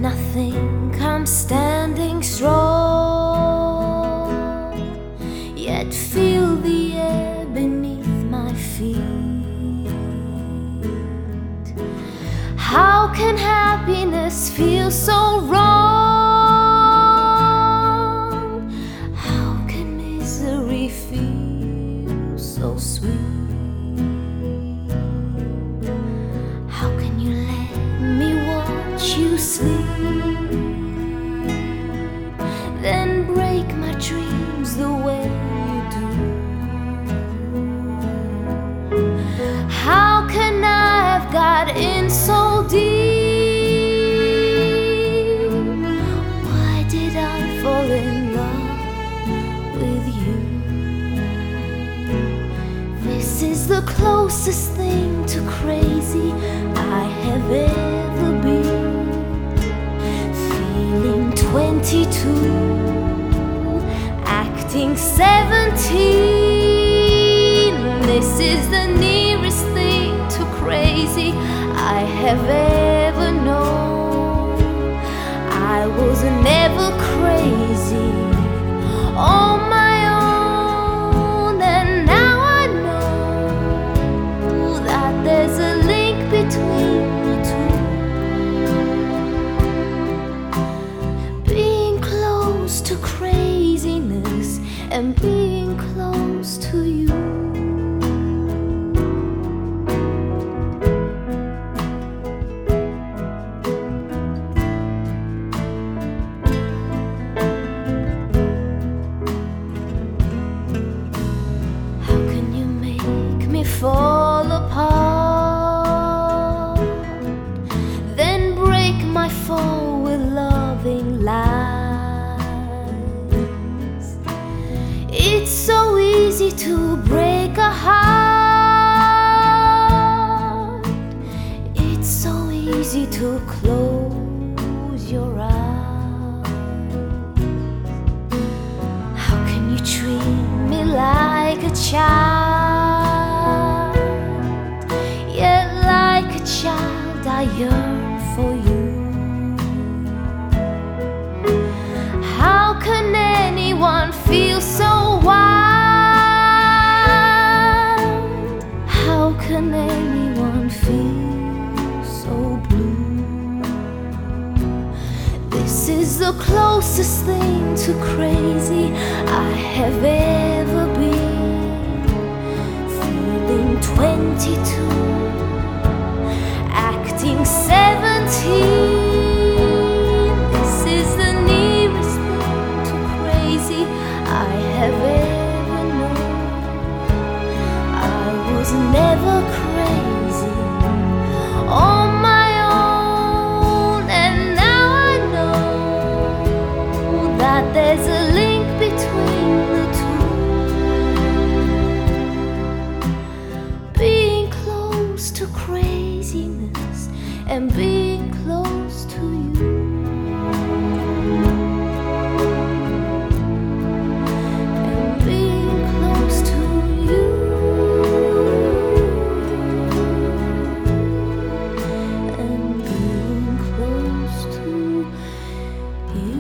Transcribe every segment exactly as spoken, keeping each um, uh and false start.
Nothing, I'm standing strong, yet feel the air beneath my feet. How can happiness feel so wrong? How can misery feel so sweet? How can you let me watch you sleep, then break my dreams the way you do? How can I have got in so deep? Why did I fall in love with you? This is the closest thing to crazy I have ever been. Feeling twenty-two, acting seventeen. This is the nearest thing to crazy I have ever known. I was never crazy on my own, and now I know that there's a link between the two. Being close to craziness and being close to you. Fall apart, then break my fall with loving lies. It's so easy to break a heart. It's so easy to close your eyes. How can you treat me like a child? Child, I yearn for you. How can anyone feel so wild? How can anyone feel so blue? This is the closest thing to crazy I have ever been. Feeling twenty-two, acting seventeen. This is the nearest thing to crazy I have ever known. I was never crazy on my own, and now I know that there's a link between the two. Being close to craziness and being close to you. And being close to you. And being close to you.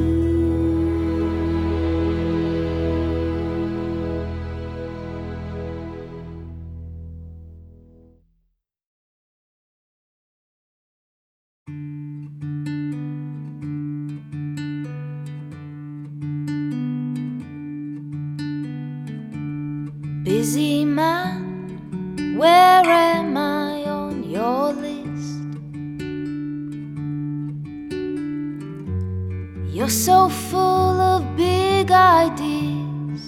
Busy man, where am I on your list? You're so full of big ideas.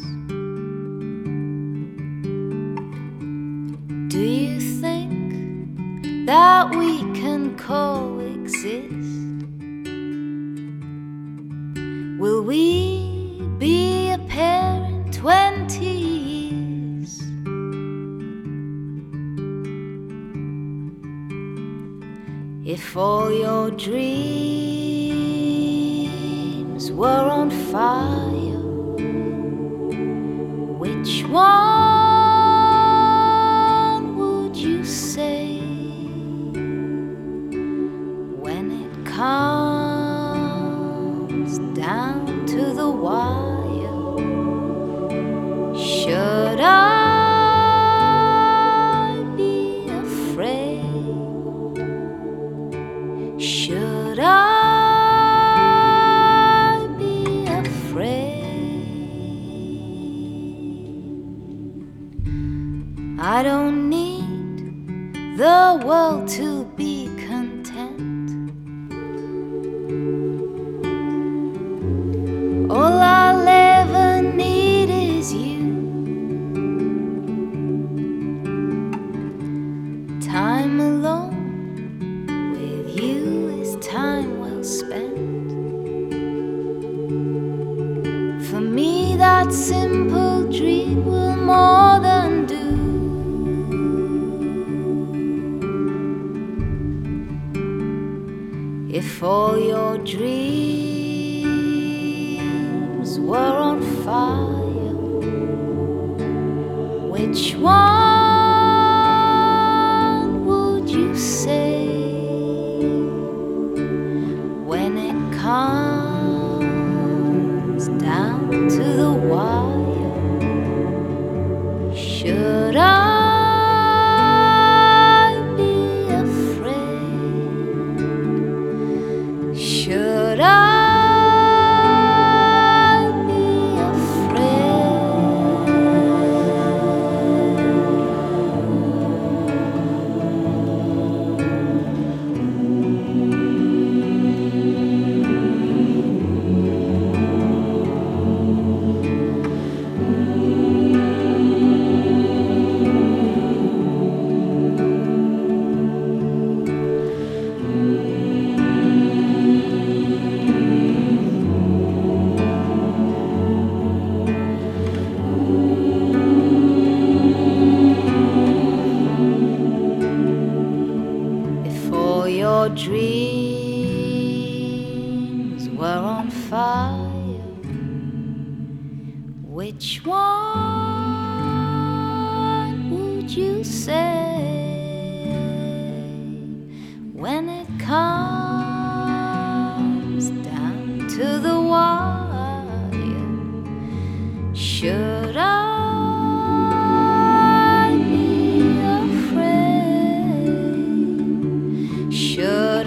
Do you think that we can coexist? Will we be a pair in twenty years? If all your dreams were on fire, which one would you say when it comes down to the wire. Should I be afraid? Should I be afraid? I don't need the world to be content. All I'll ever need is you. Time alone with you is time well spent. For me that simple dream will more than do. If all your dreams were on fire, which one would you save? When it comes down to the wire, should I be afraid? Should I be afraid? Your dreams were on fire, which one would you say? When it comes down to the wire, should I be afraid? Should I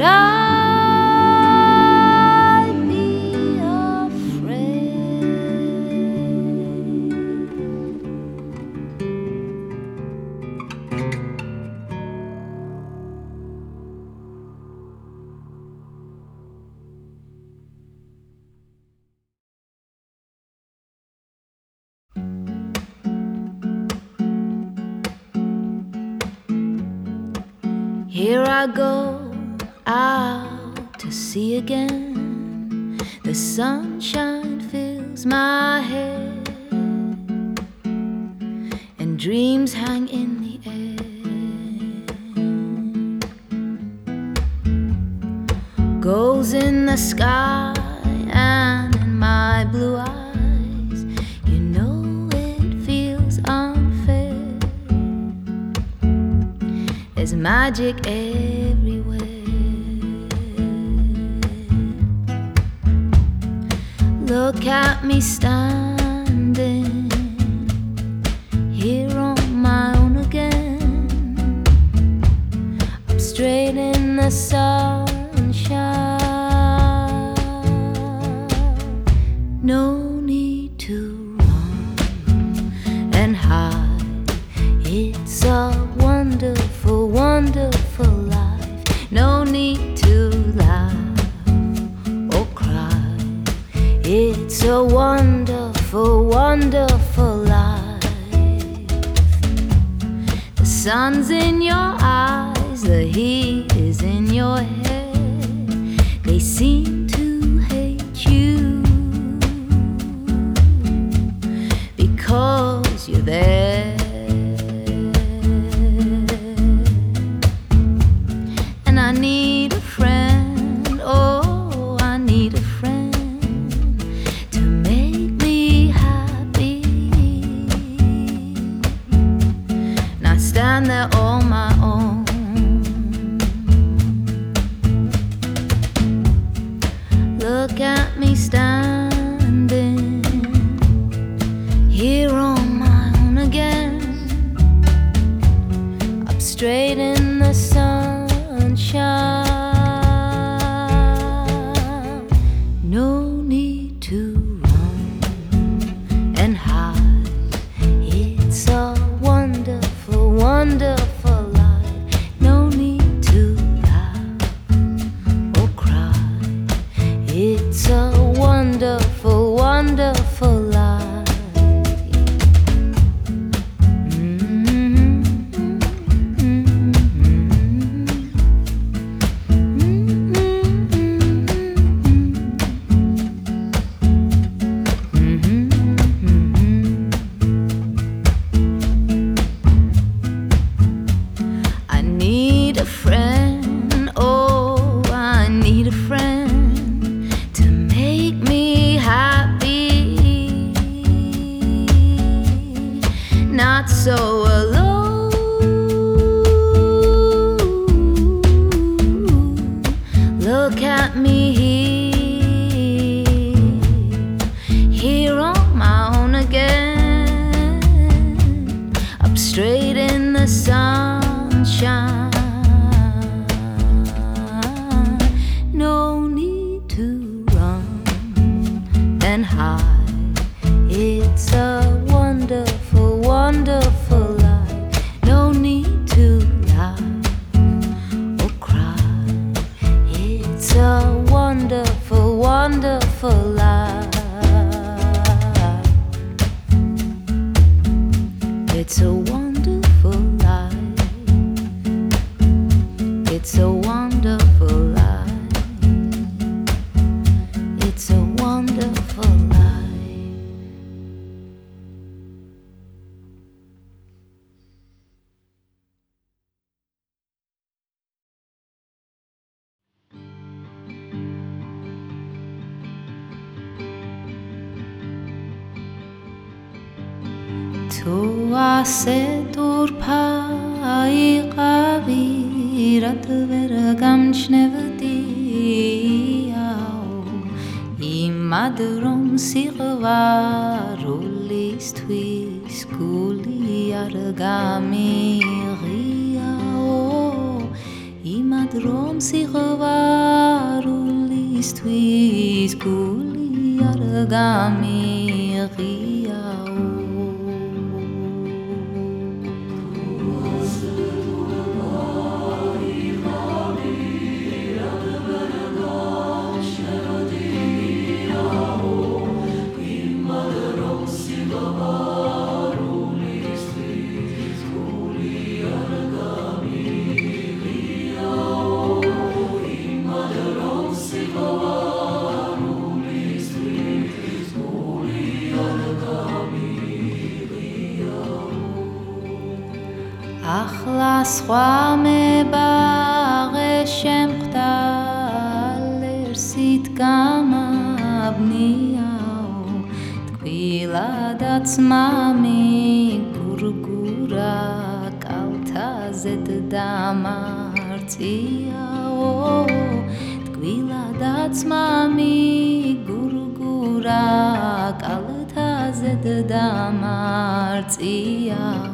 be afraid? Here I go out to sea again. The sunshine fills my head, and dreams hang in the air. Goals in the sky and in my blue eyes, you know it feels unfair. There's magic everywhere. Look at me standing here on my own again. I'm straight in the sunshine. No need to run and hide. It's a wonderful, wonderful life. No need to laugh or cry. It's a wonderful, wonderful life. The sun's in your eyes, the heat is in your head. They seem to hate you because you're there. And I need a friend, oh, I need a friend to make me happy. And I stand there on my own. Look at me standing here on my own again, up straight in the sunshine. No need to run and hide. It's a wonderful, wonderful life. No need to laugh or cry. It's a wonderful, wonderful life. Not so alone. Look at me here, here on my own again, up straight in the sunshine. No need to run and hide. It's a wonderful, wonderful life. No need to laugh or cry. It's a wonderful, wonderful life. It's a wonderful life. It's a wonderful life. It's a wonderful life. تو عسى turpai qavirat vergam chnevdiao imadrom sigvarulis tvis guli argami riao imadrom sigvarulis tvis guli argami riao. אחלה სხვა მებაღე შემხდალერსით გამაბნიაო ტკბილადაც მამიგურგურა კალთაზედ დამარწიაო ტკბილადაც მამიგურგურა კალთაზედ დამარწიაო.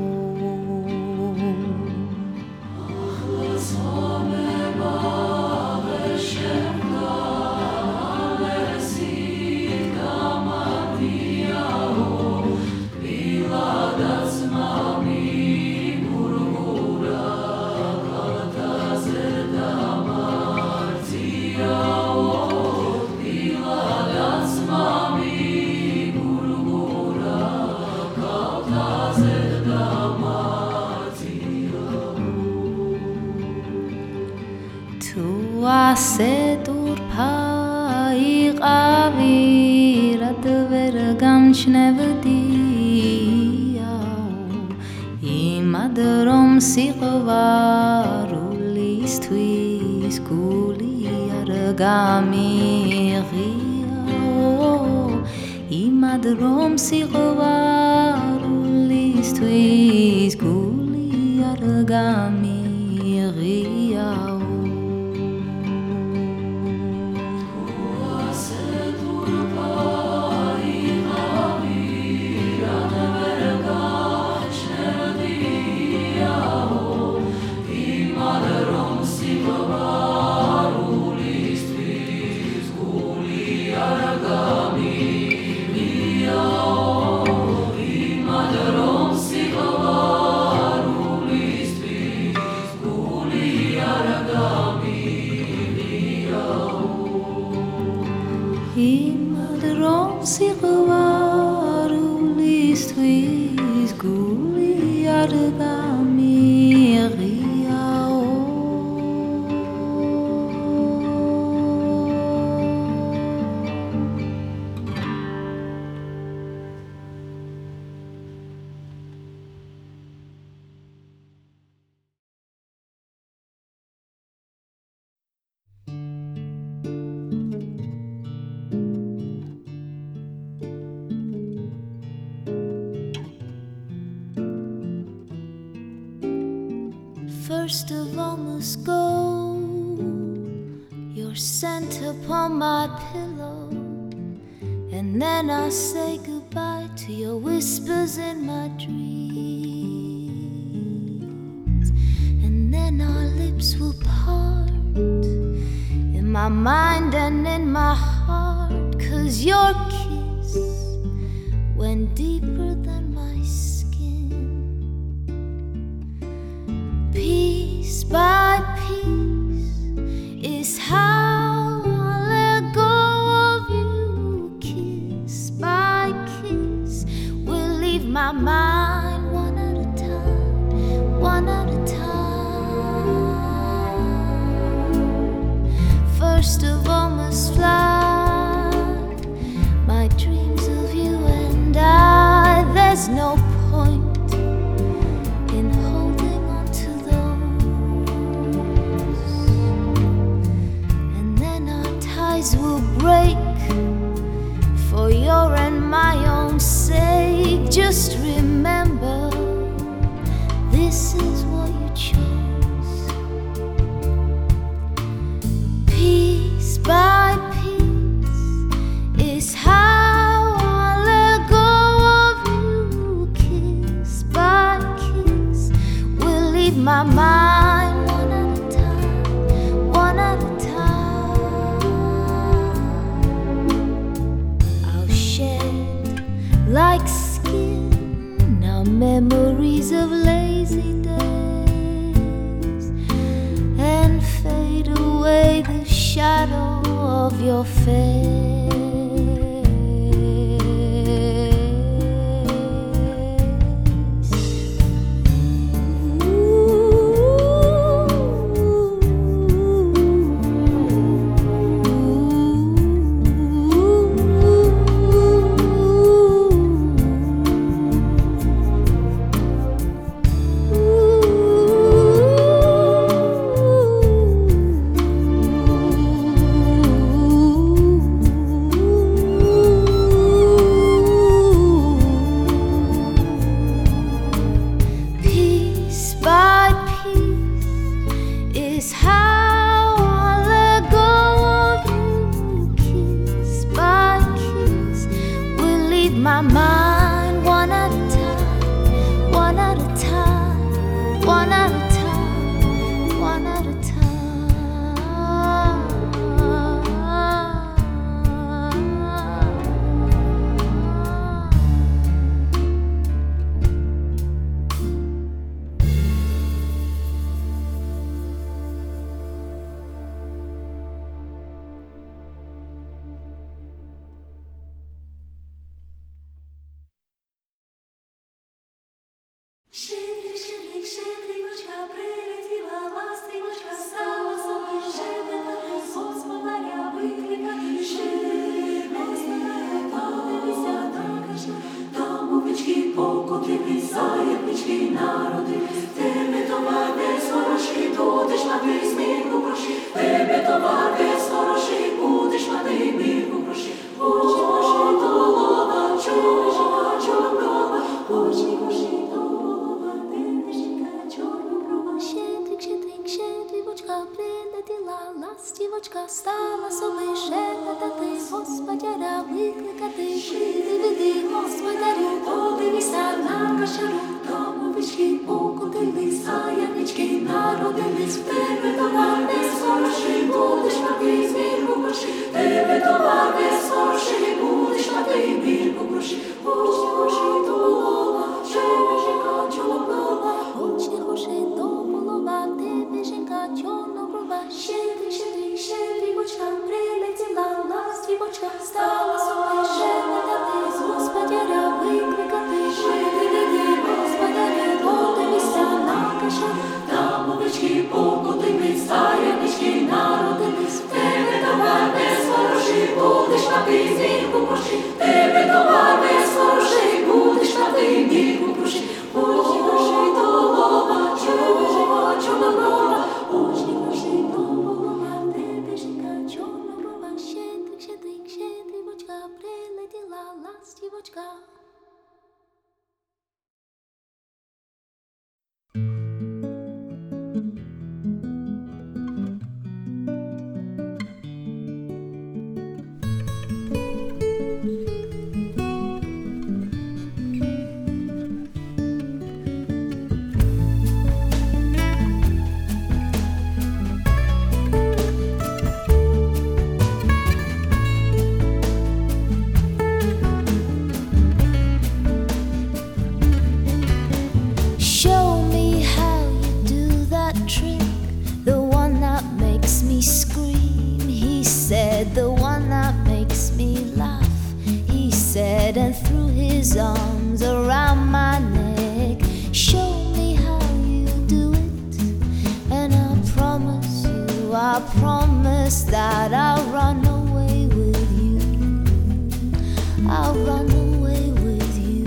ასე turpai qavirat vergam chnevdiao imadrom sigvarulistvis guli argami riao imadrom sigvarulistvis guli argami riao. Madron Sirovaru Listris Guli Adagami Riao. First of all must go your scent upon my pillow, and then I'll say goodbye to your whispers in my dreams, and then our lips will part in my mind and in my heart, 'cause your kiss went deeper than my skin. Piece by piece is how I let go of you. Kiss by kiss will leave my mind one at a time, one at a time. First of all must fly my dreams of you and I. There's no point in holding on to those, and then our ties will break for your and my own sake. Just remember, this is what you chose. Piece by piece is how I let go of you. Kiss by kiss will leave my mind one at a time, one at a time. I'll shed like skin now memories of lazy days, and fade away the shadow of your face. Is how I let go of you. Kiss by kiss will leave my mind one at a time, one at a time, one at a time, one at a time. Щедрик, щедрик, щедрівочка, прилетіла ластівочка, стала собі щедрикати, господаря викликати. Щедрик, господаря, подивися, також там овечки покотились, заєтнички народились. Тебе товар весь хороший, будеш мати змірку гроші. Тебе товар весь хороший, будеш мати мірку гроші. Очі гроші, голова, чорножика, чорнова, очі гроші. Прилетіла ластівочка, стала собі шепотати, господаря викликати. Жиди, види, господарю, подивися на кошару. Там овечки покотились, заєнички народились. В тебе товар весь хороший, будеш мати змірку гроші. Тебе товар весь хороший, будеш мати мірку гроші. Очі гроші до голова, чорножика, чорнова, очі гроші до голова, тебе жінка чорноброва. Щедрик, щедрик, щедрівочка, прилетіла ластівочка. Sobočka. The one that makes me laugh, he said, and threw his arms around my neck. Show me how you do it, and I promise you, I promise that I'll run away with you. I'll run away with you.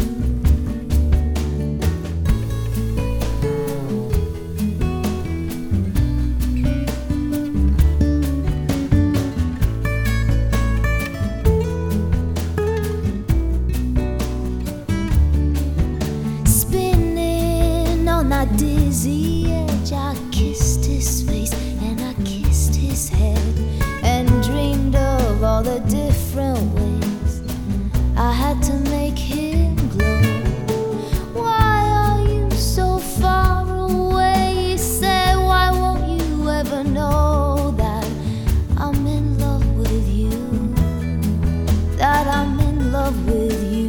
Dizzy edge, I kissed his face and I kissed his head, and dreamed of all the different ways I had to make him glow. Why are you so far away? He said, why won't you ever know that I'm in love with you, that I'm in love with you.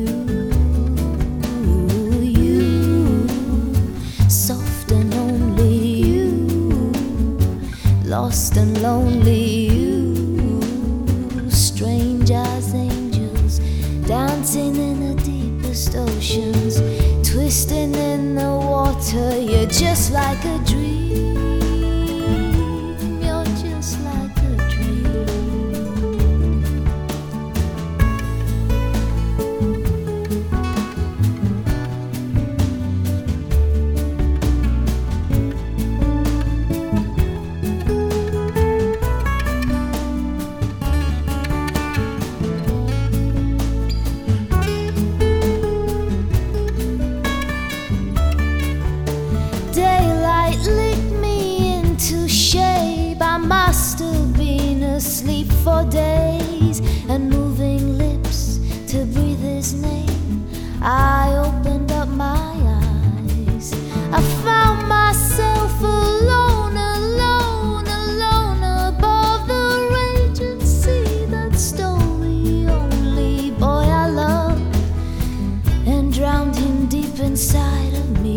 Lost and lonely you, strange as angels, dancing in the deepest oceans, twisting in the water. You're just like a dream, you're just like a dream. Sleep for days and moving lips to breathe his name. I opened up my eyes. I found myself alone, alone, alone above the raging sea that stole the only boy I loved and drowned him deep inside of me.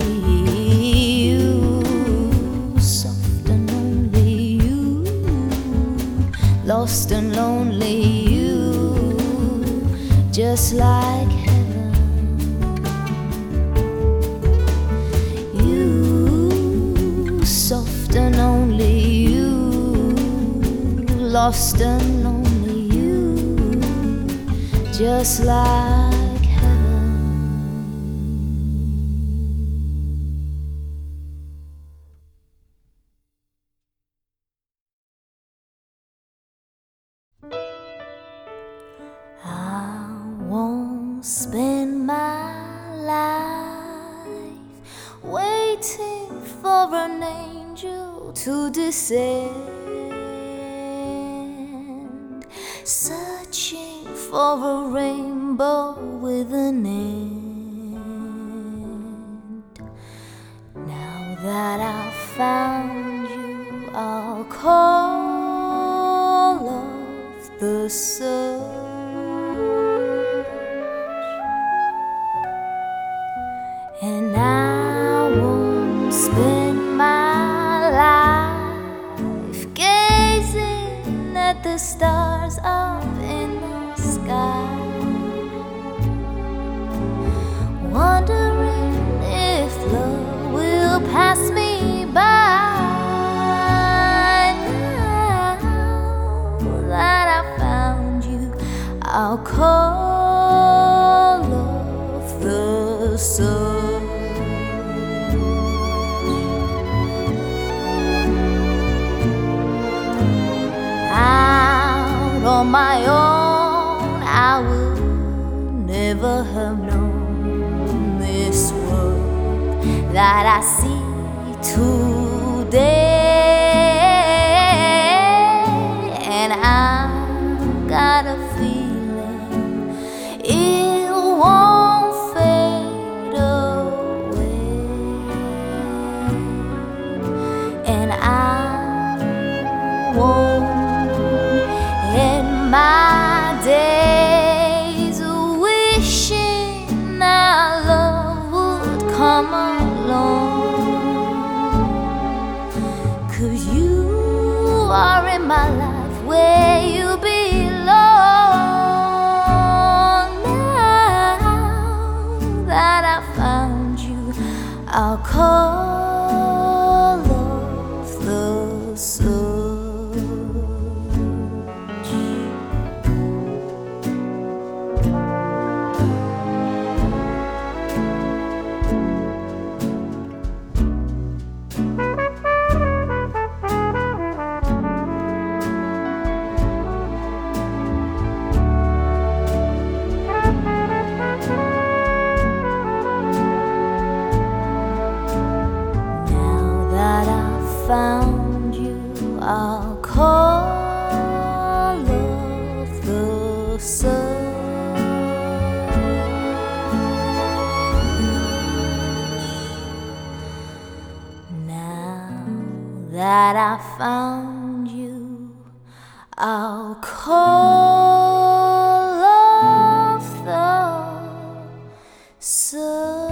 Lost and lonely you, just like heaven. You, soft and only you, lost and lonely you, just like heaven. Spend my life waiting for an angel to descend, searching for a rainbow with an end. Now that I've found you, I'll call off the search. And I won't spend my life gazing at the stars up in the sky, wondering if love will pass me by. Now that I found you, I'll call off the sun. On my own, I will never hurt. that I see today. And I got a feeling it won't fade away. And I won't end my days wishing our love would come along. 'Cause you are in my life where you belong. Now that I found you, I'll call off the search. Found you, I'll call off the search. Now that I found you, I'll call off the search.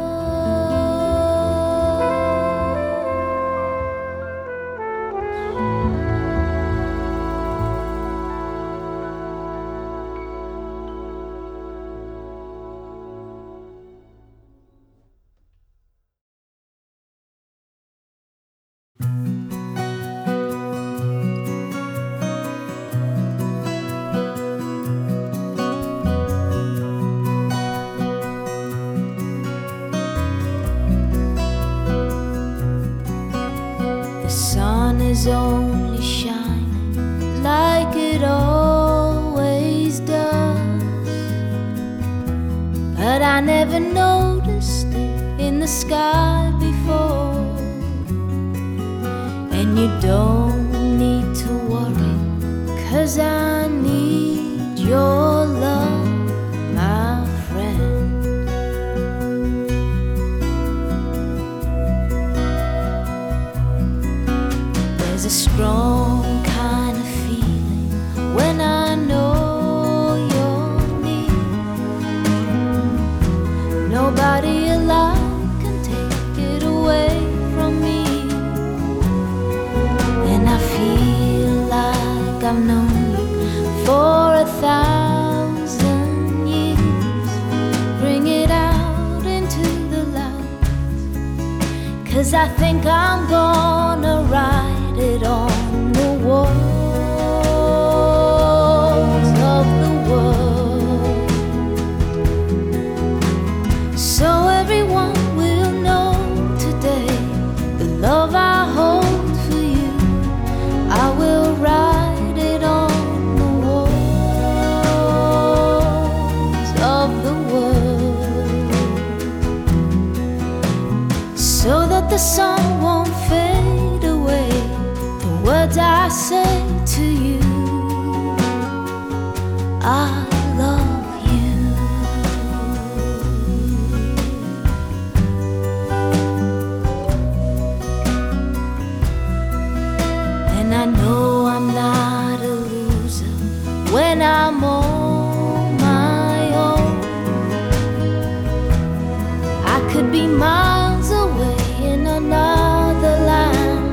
The sun is only shining like it always does, but I never noticed it in the sky before. And you don't need to worry, 'cause I need your love, my friend. There's a strong kind of feeling when I know you're near. Nobody alive can take it away from me. And I feel like I've known you for a thousand years. Bring it out into the light, 'cause I think I'm gonna write it on the walls of the world, so everyone will know today the love I hold for you. I will write it on the walls of the world, so that the sun won't fade away. The words I say to you, I love you. And I know I'm not a loser when I'm on my own. I could be miles away in another land,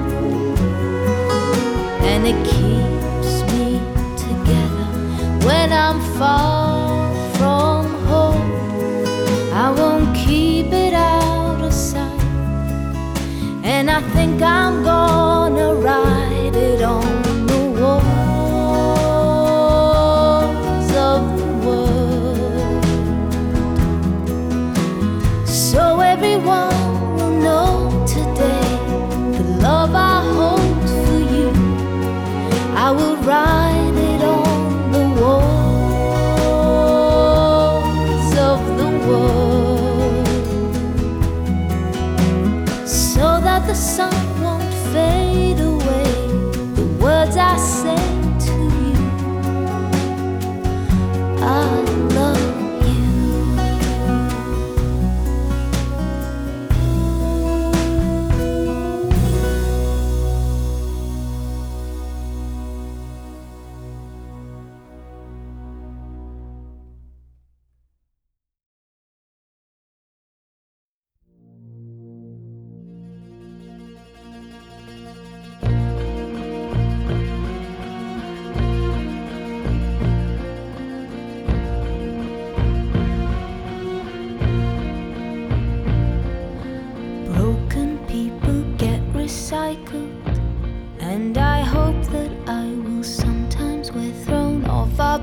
and it keeps me together when I'm far from home. I won't keep it out of sight, and I think I'm gonna write it on the walls of the world, so everyone will know today the love I hold for you. I will write it on the wall.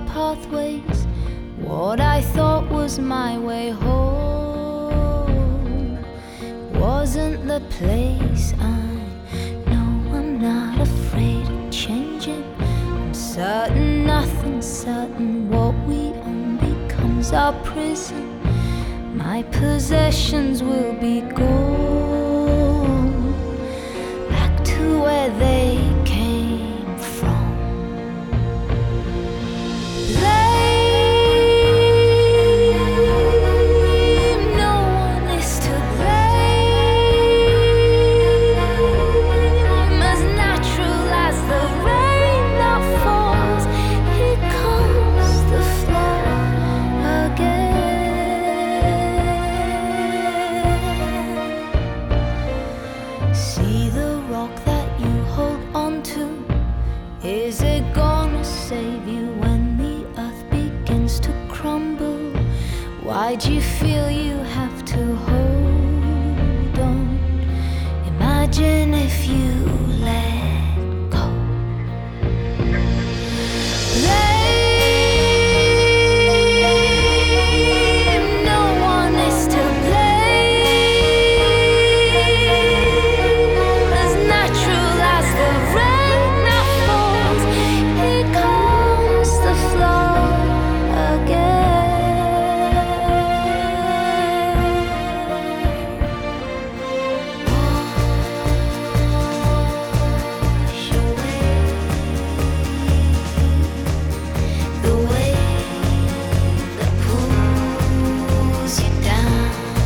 pathways. What I thought was my way home wasn't the place. I know I'm not afraid of changing. I'm certain nothing's certain. What we own becomes our prison. My possessions will be gone back to where they came from. Blame, no one is to blame. As natural as the rain that falls, here comes the flood again. See the rock that you hold onto. Is it gonna save you when the earth begins to crumble? Why'd you feel you have to hold on? Imagine if you let go. Blame, no one is to blame. As natural as the rain that falls, here comes the flood again. Wash away the wave that pulls you down.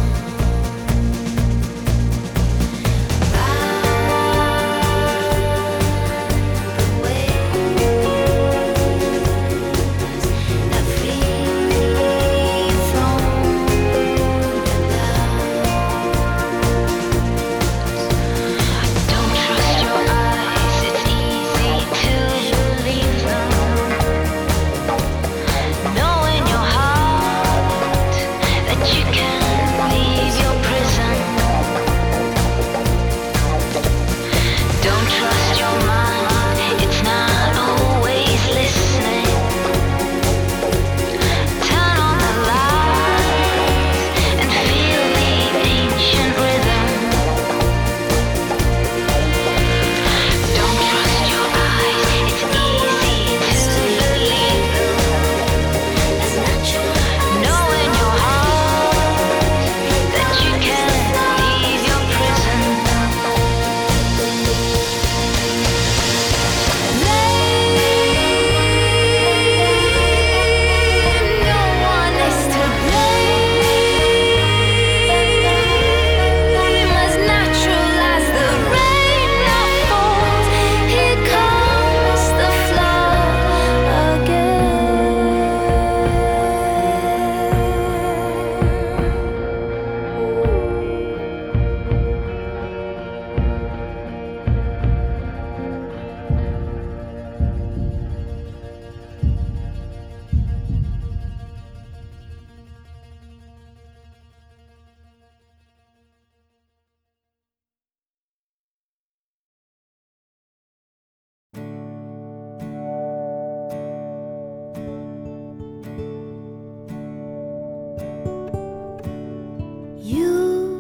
You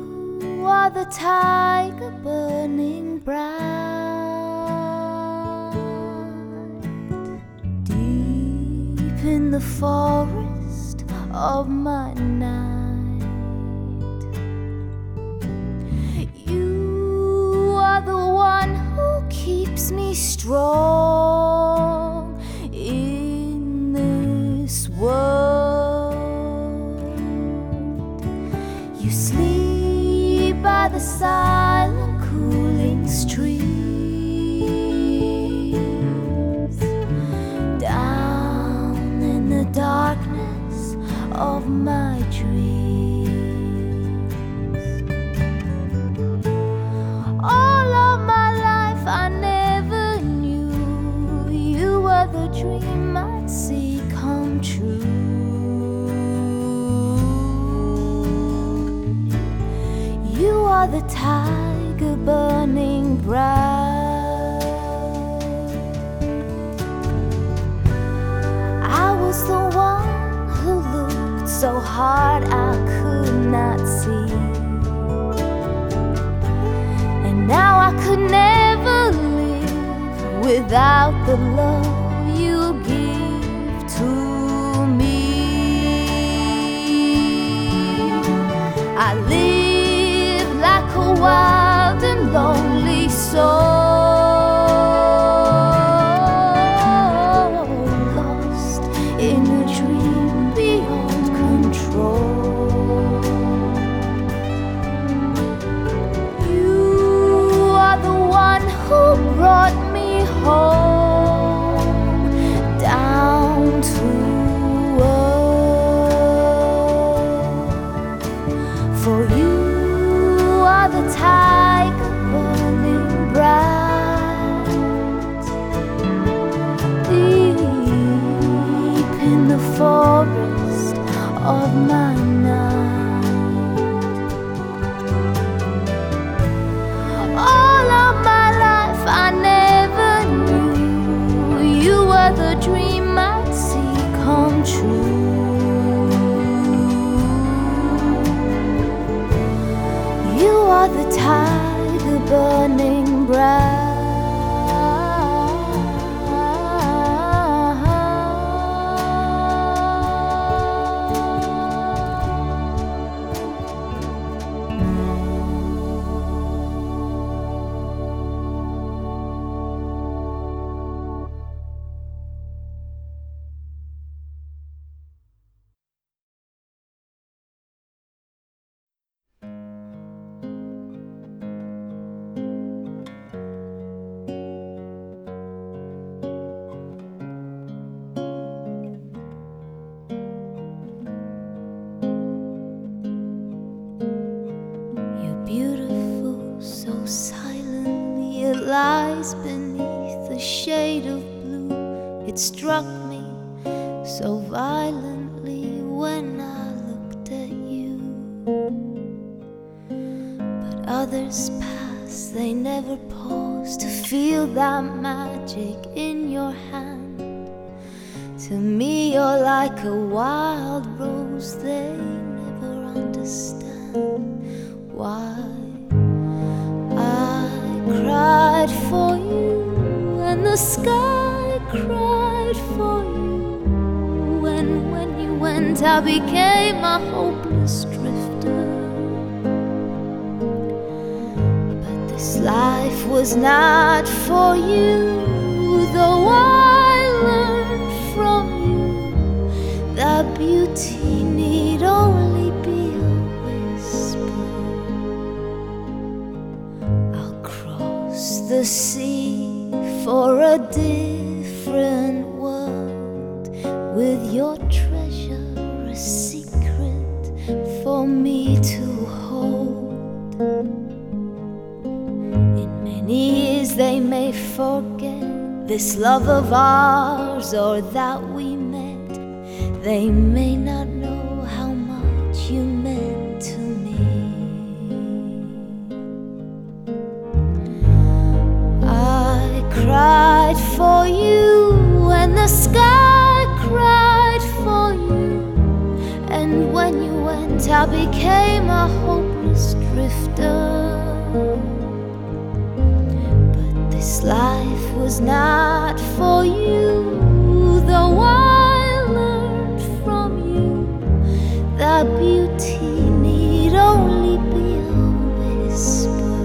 are the tiger burning bright deep in the forest of my night. You are the one who keeps me strong in this world. You sleep by the silent cooling streams, down in the darkness of my dreams. All of my life I never knew you were the dream I'd see come true. You are the tiger burning bright. I was so hard I could not see. And now I could never live without the love you give to me. I live like a wild and lonely soul, lost in a dream beyond control. You are the one who brought me home, down to earth. For you are the tiger burning bright, deep in the forest of my night. All of my life I never knew you were the dream I'd see come true. You are the tiger burning bright. Beautiful, so silently it lies beneath the shade of blue. It struck me so violently when I looked at you. But others pass, they never pause to feel that magic in your hand. To me you're like a wild rose, they never understand why I cried for you and the sky cried for you. And when you went I became a hopeless drifter. But this life was not for you, though I learned from you that beauty need only be a whisper. I'll cross the sea for a different world, with your treasure a secret for me to hold. In many years they may forget this love of ours, or that we met. They may not know how much you meant to me. I cried for you and the sky cried for you. And when you went I became a hopeless drifter. But this life was not for you, though I learned from you that beauty need only be a whisper.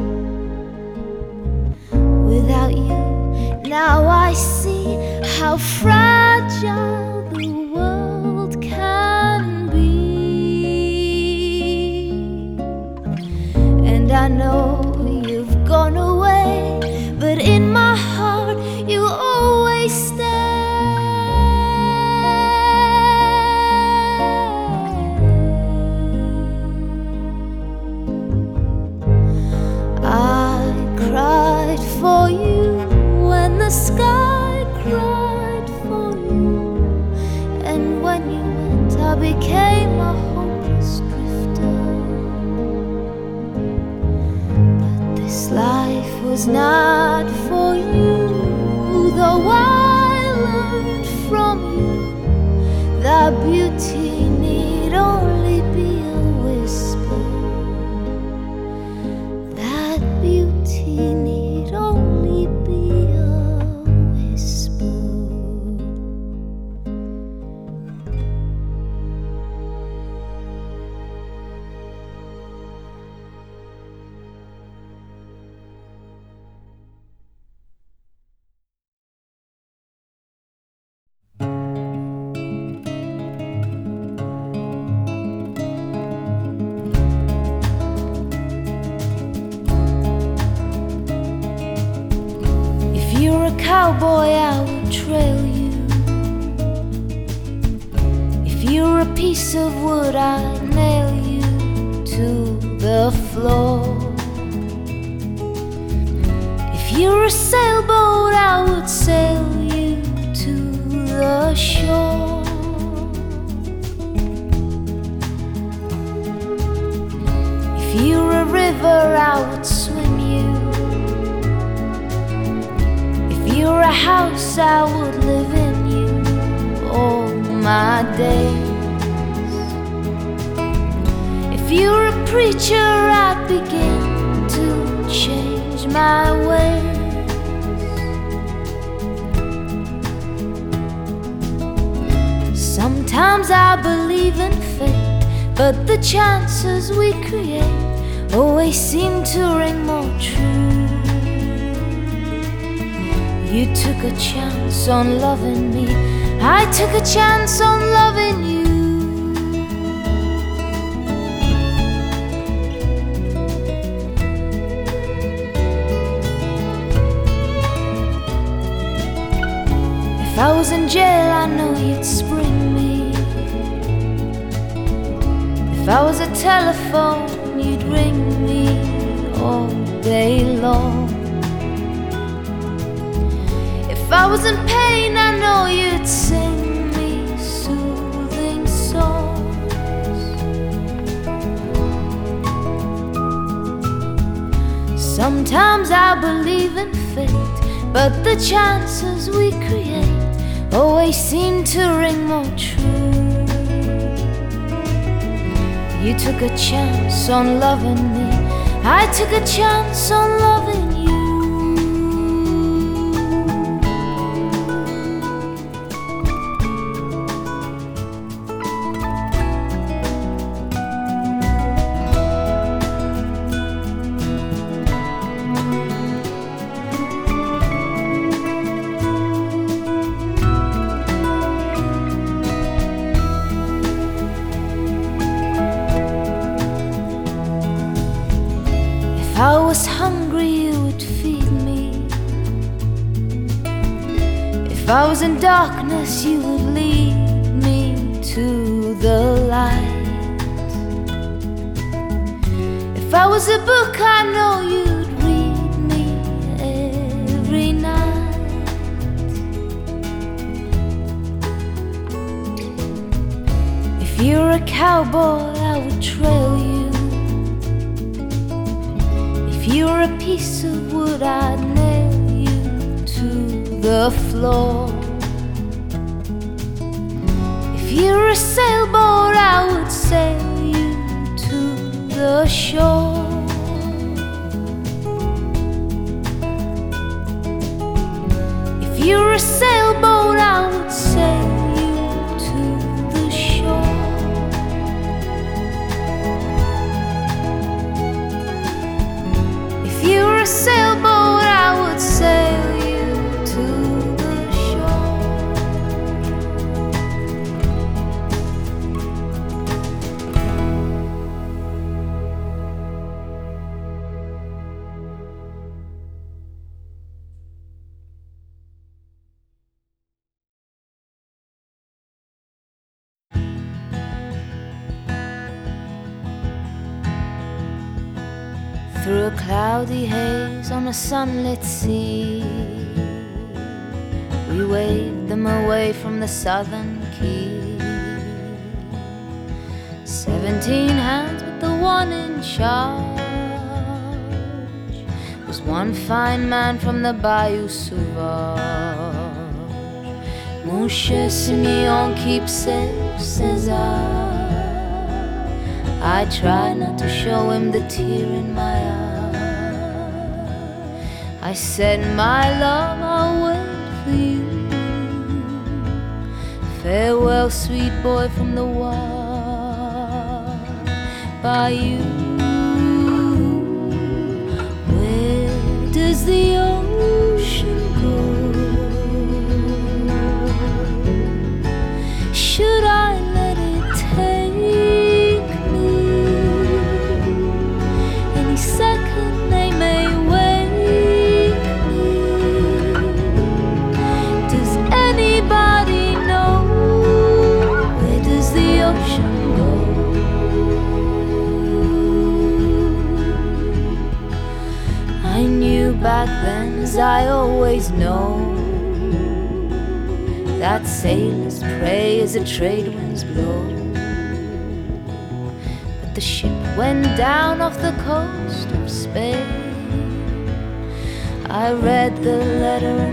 Without you, now I see how fragile the world can be. And I know you've gone away, but in my heart you always stay. I cried for you when the sky cried for you. And when you went I became a hopeless drifter. But this life was not for you, though I learned from you that beauty needs need only be a whisper. That beauty need only be a whisper. If you're a cowboy, I will trail you. If you're a piece of wood, I'd nail you to the floor. If you're a sailboat, I would sail you to the shore. If you're a river, I would swim you. If you're a house, I would live in you all my days. If you're a preacher, I'd begin to change my ways. Sometimes I believe in fate, but the chances we create always seem to ring more true. You took a chance on loving me, I took a chance on loving you. If I was in jail, I know you'd spring me. If I was a telephone, you'd ring me all day long. If I was in pain, I know you'd sing me soothing songs. Sometimes I believe in fate, but the chances we create always seem to ring more true. You took a chance on loving me, I took a chance on loving you. If I was hungry, you would feed me. If I was in darkness, you would lead me to the light. If I was a book, I know you'd read me every night. If you're a cowboy, I would trail you. If you're a piece of wood, I'd nail you to the floor. If you're a sailboat, I would sail you to the shore. If you're a sailboat, I would sail you to the shore. If you're a sailboat, I would sail you to the shore. Through a cloudy haze on a sunlit sea, we waved them away from the southern key. Seventeen hands, but the one in charge was one fine man from the Bayou Sauvage. Mon cher Simeon, keep safe, César. I try not to show him the tear in my eye. I said, my love, I'll wait for you. Farewell, sweet boy from the wild bayou. Where does the ocean go? Should I let it take me? Any second they may wake me. Does anybody know? Where does the ocean go? I knew back then, as I always know, that sailors pray as the trade winds blow. But the ship went down off the coast of Spain. I read the letter and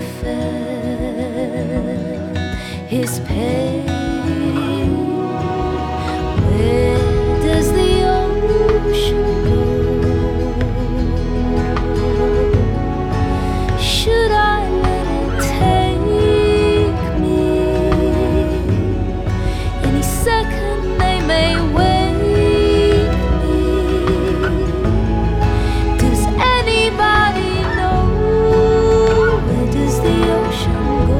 felt his pain. Where does the ocean go? Should I let it take me? Any second they may wake me. Does anybody know? Where does the ocean go?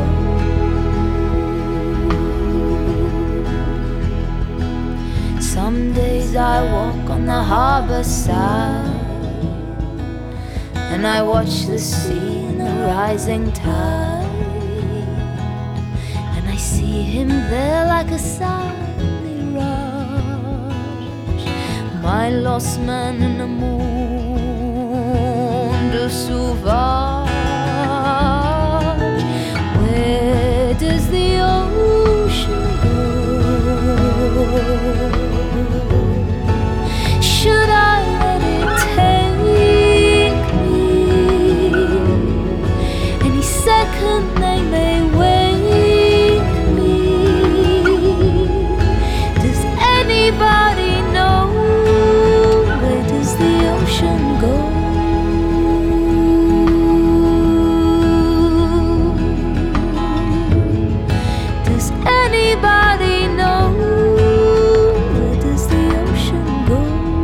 Some days I walk on the harbor side, and I watch the sea in the rising tide, and I see him there like a silent mirage, my lost man in the monde sauvage. Where does the ocean go? Should I let it take me? Any second they may wake me. Does anybody know? Where does the ocean go? Does anybody know? Where does the ocean go?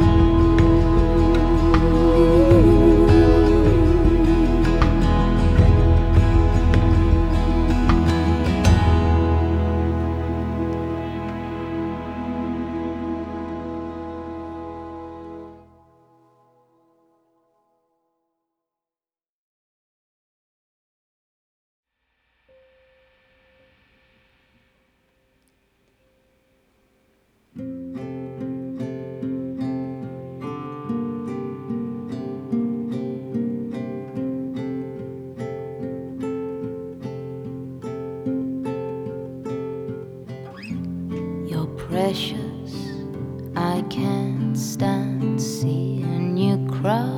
You're precious, I can't stand seeing you cry.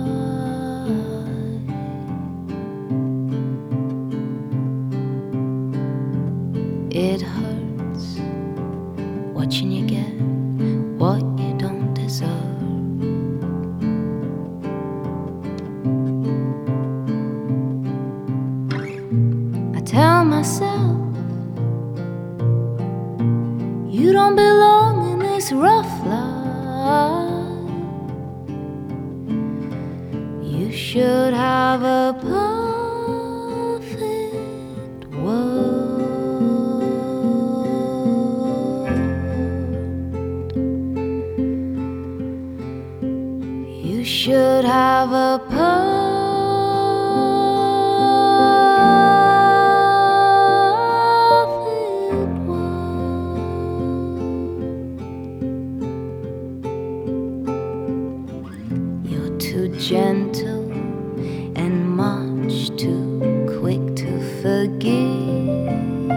It hurts watching you get what you don't deserve. I tell myself, you don't belong in this rough life. You should have a perfect world. You should have a perfect gentle and much too quick to forgive.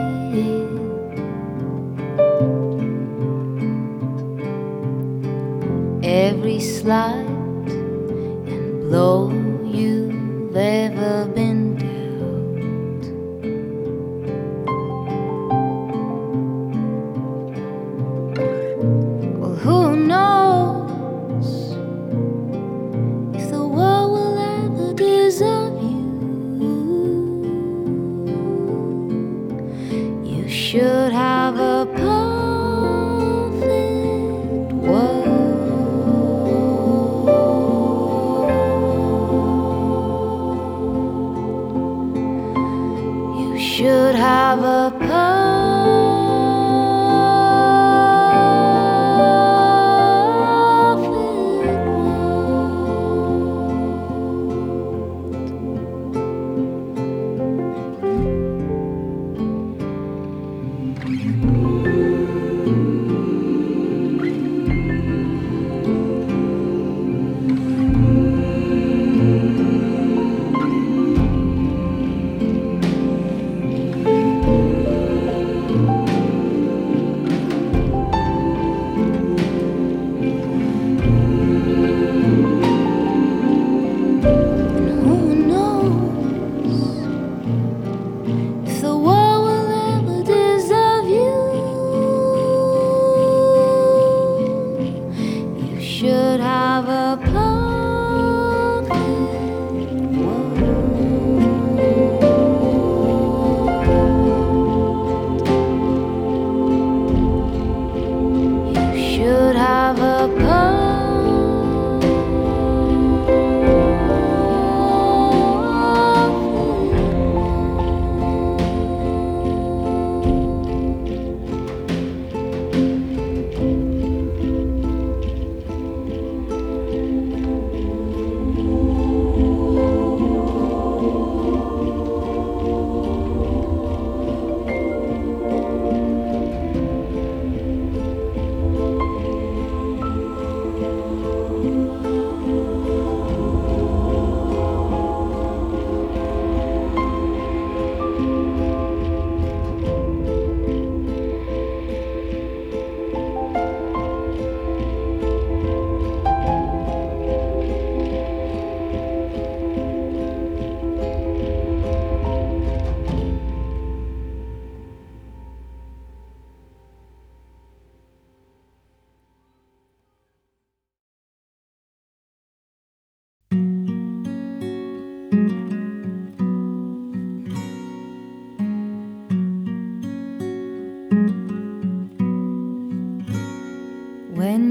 Every slight and blow you've ever been dealt. Well, who knows?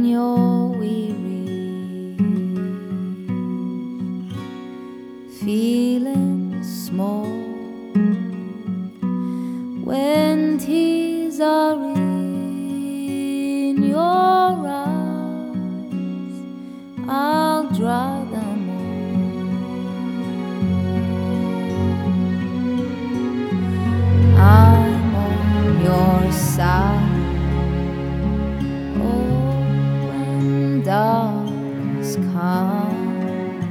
when you're weary, feeling small, when tears are in your eyes, I'll dry them all. I'm on your side. Oh, when darkness comes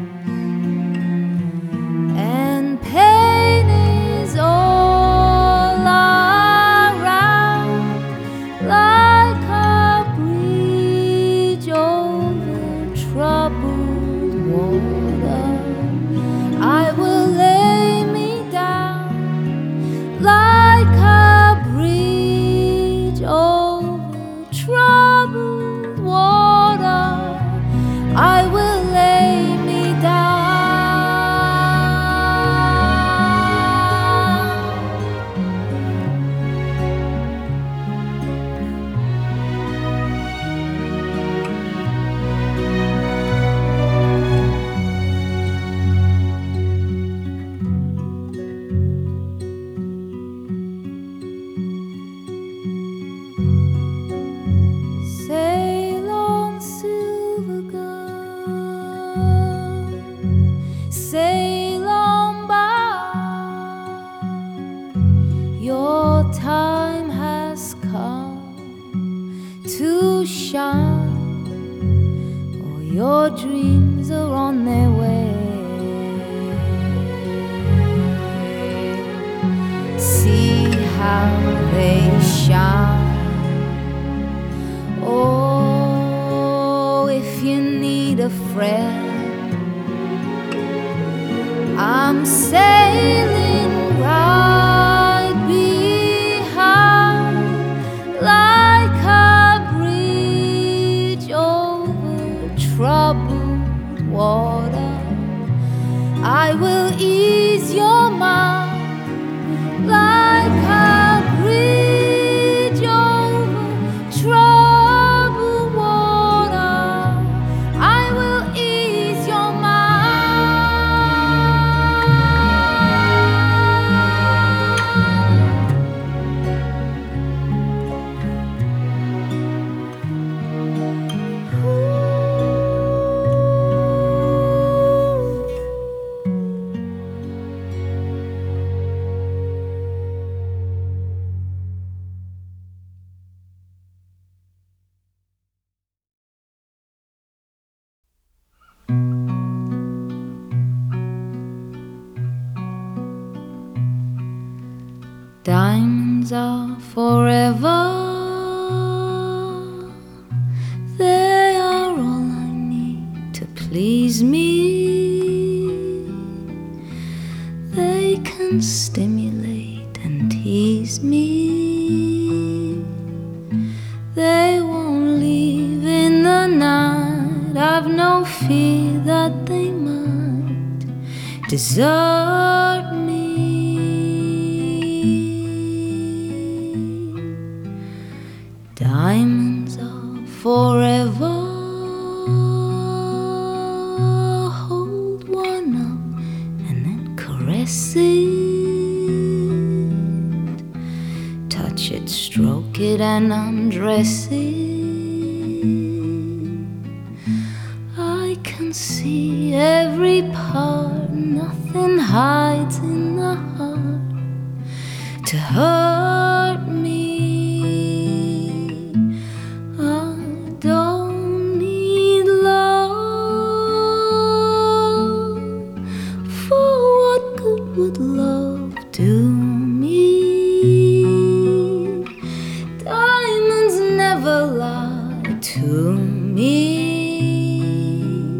and pain is all around, like a bridge over troubled water, I will lay me down like a bridge over troubled water, I will lay me down. Sail on, silver gun, sail on by. Your time has come to shine, or your dreams are on their way. See how they shine. Oh, if you need a friend, I'm sailing right behind, like a bridge over troubled water, I will ease your mind, like a bridge over troubled water, I will ease your Diamonds are forever, they are all I need to please me. They can stimulate and tease me. They won't leave in the night, I've no fear that they might desert me. Diamonds are forever, hold one up and then caress it, touch it, stroke it and undress it. I can see every part, nothing hides in the heart to hurt me. Would love do me? Diamonds never lie to me,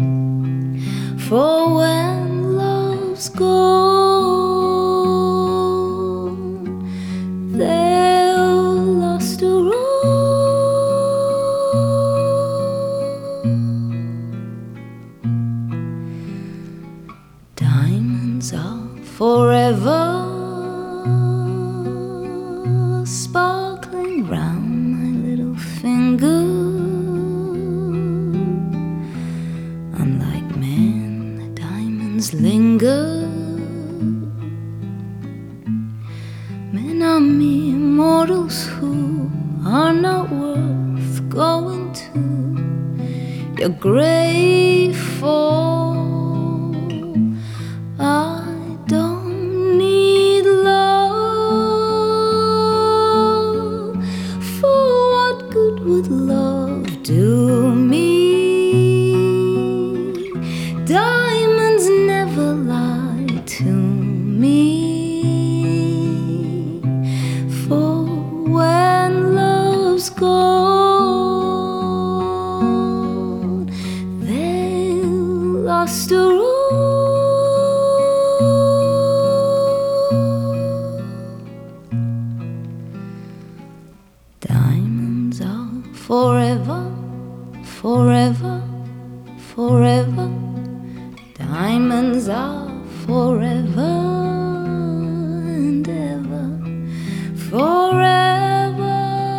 for when love's gone, they'll last a Diamonds are forever, sparkling round my little finger. has lingered. Men are mere mortals who are not worth going to your grave for. I don't need love, for what good would love do me? Diamonds never lie to me, for when love's gone, they're lost are all. Diamonds are forever, forever, forever. Diamonds are forever and ever, forever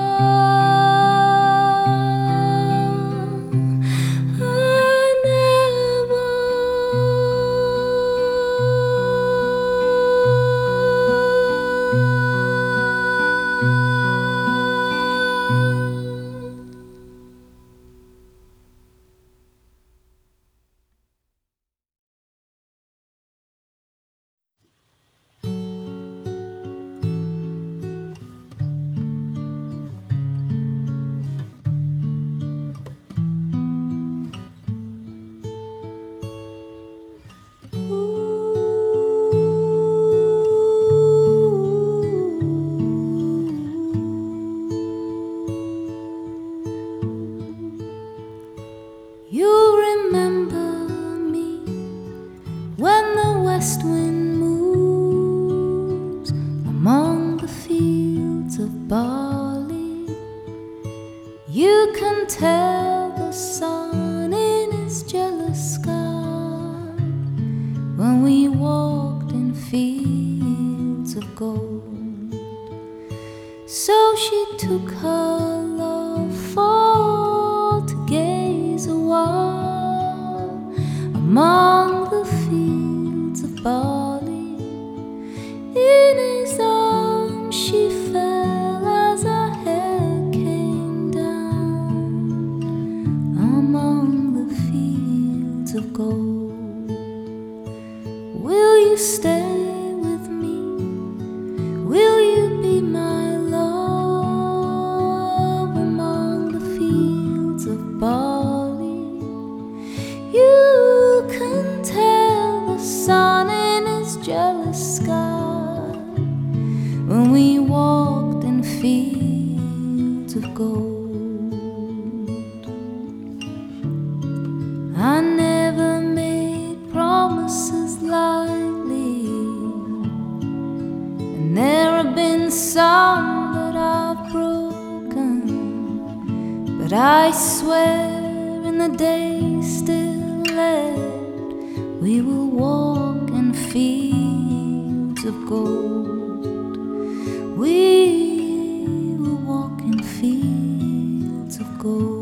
and ever. You remember me when the west wind moves among the fields of barley. You can tell the sun in his jealous sky when we walked in fields of gold. So she took her love for to gaze a while among the fields of barley. In his arms she fell as her hair came down among the fields of gold. Will you stay with me? Will you be my love among the fields of barley? You can tell the sun in his jealous sky when we walked in fields of gold. I never made promises lightly, and there have been some that I've broken, but I swear in the days still left we will walk in fields of gold. We will walk in fields of gold.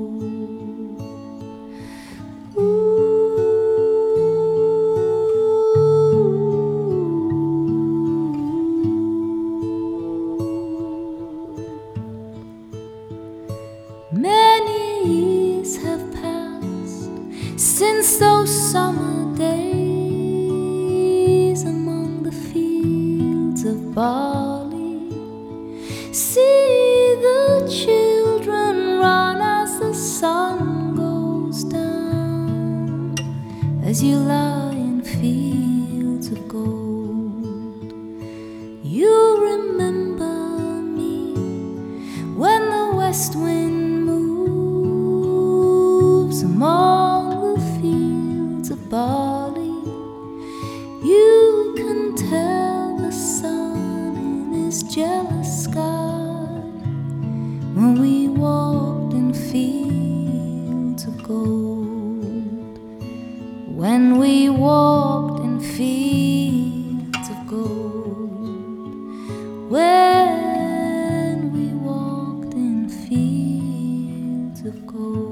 Many years have passed since those summer days among the fields of barley. See the children run as the sun goes down, as you lie in fields of gold. You remember me when the west wind among the fields of barley. You can tell the sun in his jealous sky when we walked in fields of gold. When we walked in fields of gold. When we walked in fields of gold.